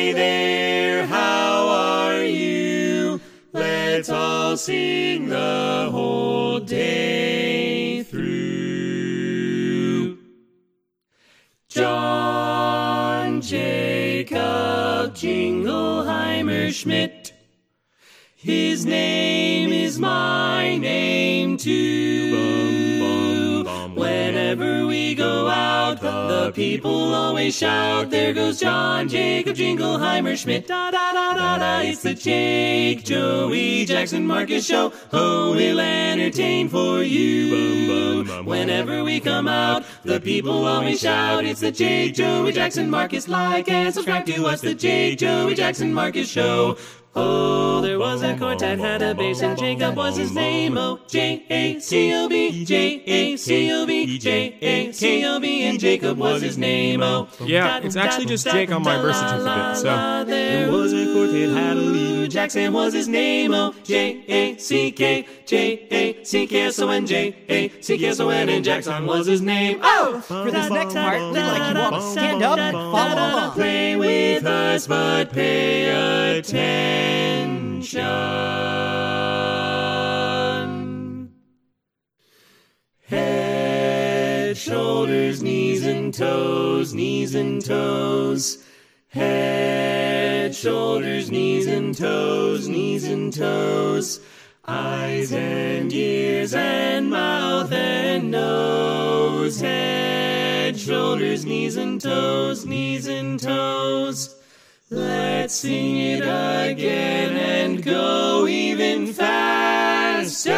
Hi there, how are you? Let's all sing the whole day through. John Jacob Jingleheimer Schmidt. His name is my name too. Whenever we go out, the people always shout, there goes John Jacob Jingleheimer Schmidt. Da da da da da, it's the Jake, Joey, Jackson, Marcus show. Oh, we'll entertain for you. Whenever we come out, the people always shout, it's the Jake, Joey, Jackson, Marcus. Like and subscribe to us, the Jake, Joey, Jackson, Marcus show. Oh, there was a quartet, had a bass, and Jacob was his name. Oh, J-A-C-O-B, J-A-C-O-B, J-A-C-O-B, and Jacob was his name. Oh, yeah, it's actually just Jake on my birth certificate, so. There was a quartet, had a lead, Jackson was his name. Oh, J-A-C-K, J-A-C-K-S-O-N, J-A-C-K-S-O-N, and Jackson was his name. Oh, for this next part, we'd like you all to stand up and follow along. Play with us, but pay attention. Head, shoulders, knees and toes, knees and toes. Head, shoulders, knees and toes, knees and toes. Eyes and ears and mouth and nose. Head, shoulders, knees and toes, knees and toes. Let's sing it again and go even faster.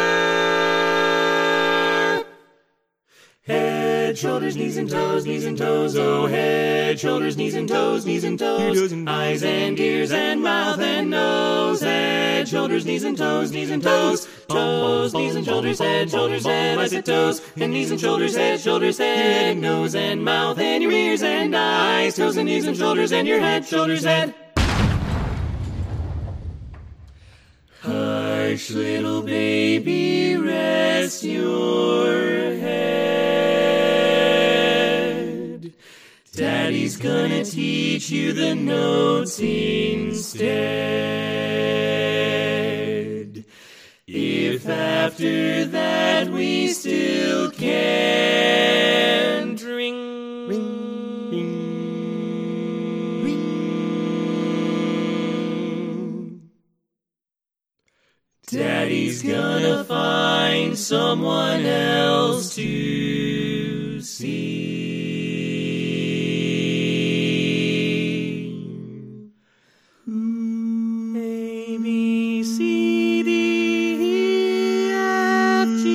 Head, shoulders, knees and toes, knees and toes. Oh, head, shoulders, knees and toes, knees and toes. Eyes and ears and mouth and nose. Head, shoulders, knees and toes, knees and toes. Toes, knees and shoulders, head, I said toes. And knees and shoulders, head, and nose and mouth and your ears and eyes. Toes and knees and shoulders and your head, shoulders, head. Hush, little baby, rest your head. Daddy's gonna teach you the notes instead. If after that we still can't ring, ring, ring, Daddy's gonna find someone else to see. A, B, C, D, E, F, G,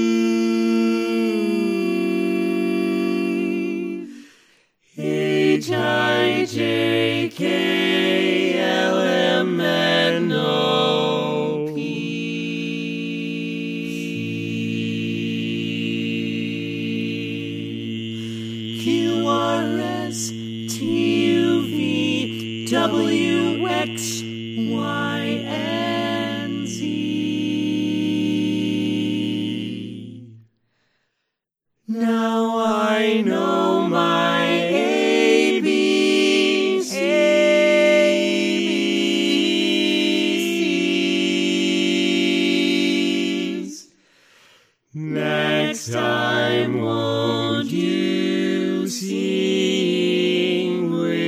H, I, J, K, L, M, N, O, P. Q, R, S, T, U, V, W, X, Y, and Z. Now I know my ABCs. Next time, won't you sing with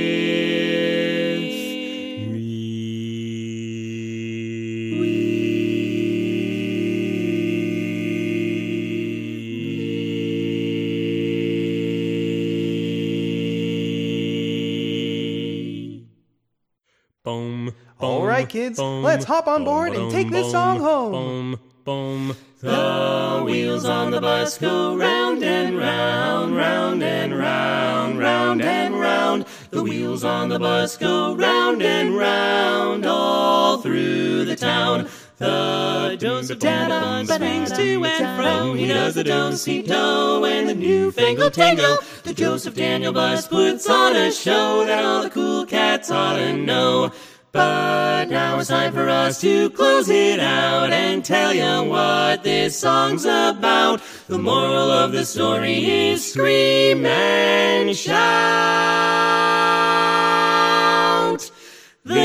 Boom. All right, kids, let's hop on board and take this song home. Boom. The wheels on the bus go round and round, round and round, round and round. The wheels on the bus go round and round all through the town. The Joseph Dada swings to and fro. He does the do-si-do and the newfangled tango. The Joseph Daniel bus puts on a show that all the cool cats ought to know. But now it's time for us to close it out and tell you what this song's about. The moral of the story is scream and shout. The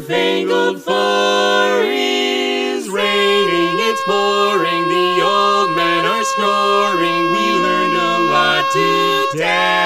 newfangled far is raining, it's pouring, the old men are snoring. We learned a lot today.